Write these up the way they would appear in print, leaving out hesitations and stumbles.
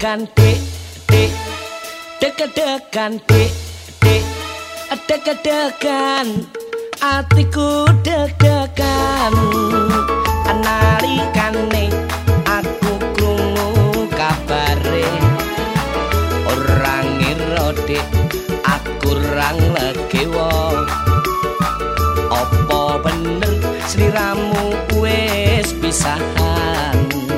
deg-degan dik dik deg-degan dik dik deg-degan atiku deg-degan nalikane aku krungu kabare ora ngira dik aku rang legewa apa bener sliramu wis pisahan.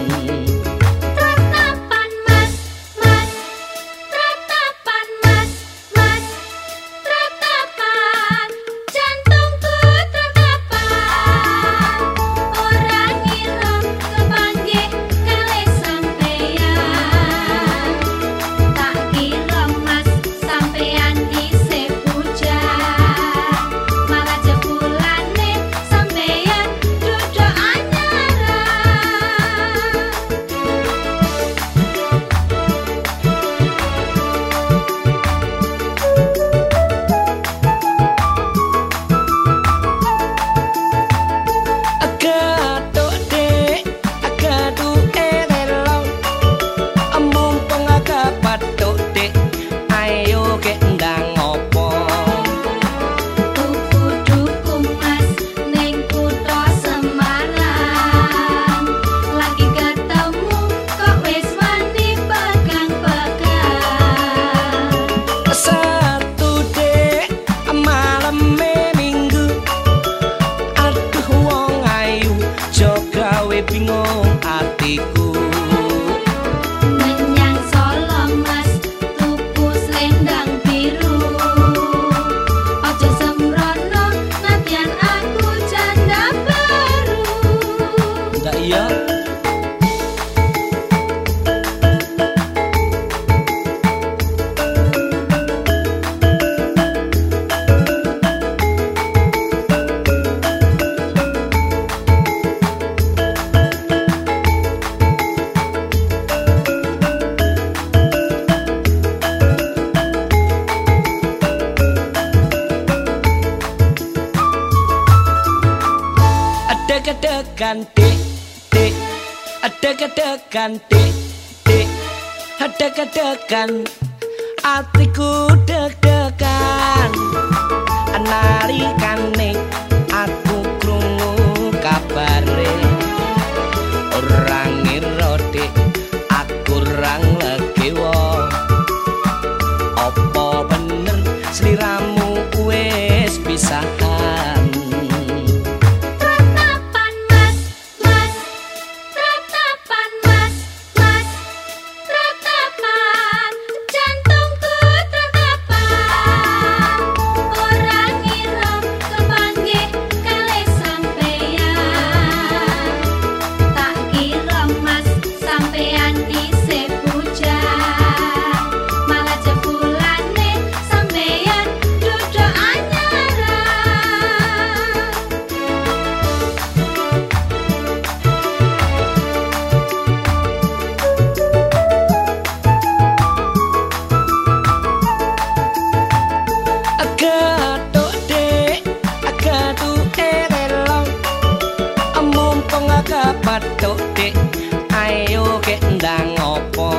Bingung atiku menyang Solo mas tuku selendang biru ojo sembrono nadyan aku janda baru ndak iya deg-degan dik dik deg-degan dik dik deg-degan atiku deg-degan nalikane aku krungu kabare ora ngira dik aku rang legewa apa bener sliramu wis pisahan. Batuk dik ayo kek ndang opo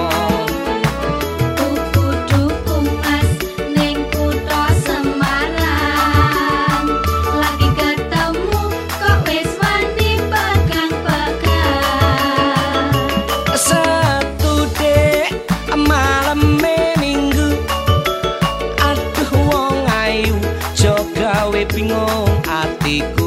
tuku dukung mas ning kutha Semarang lagi ketemu kok wis wani pegang-pegang satu dik maleme minggu aduh wong ayu jo gawe bingung atiku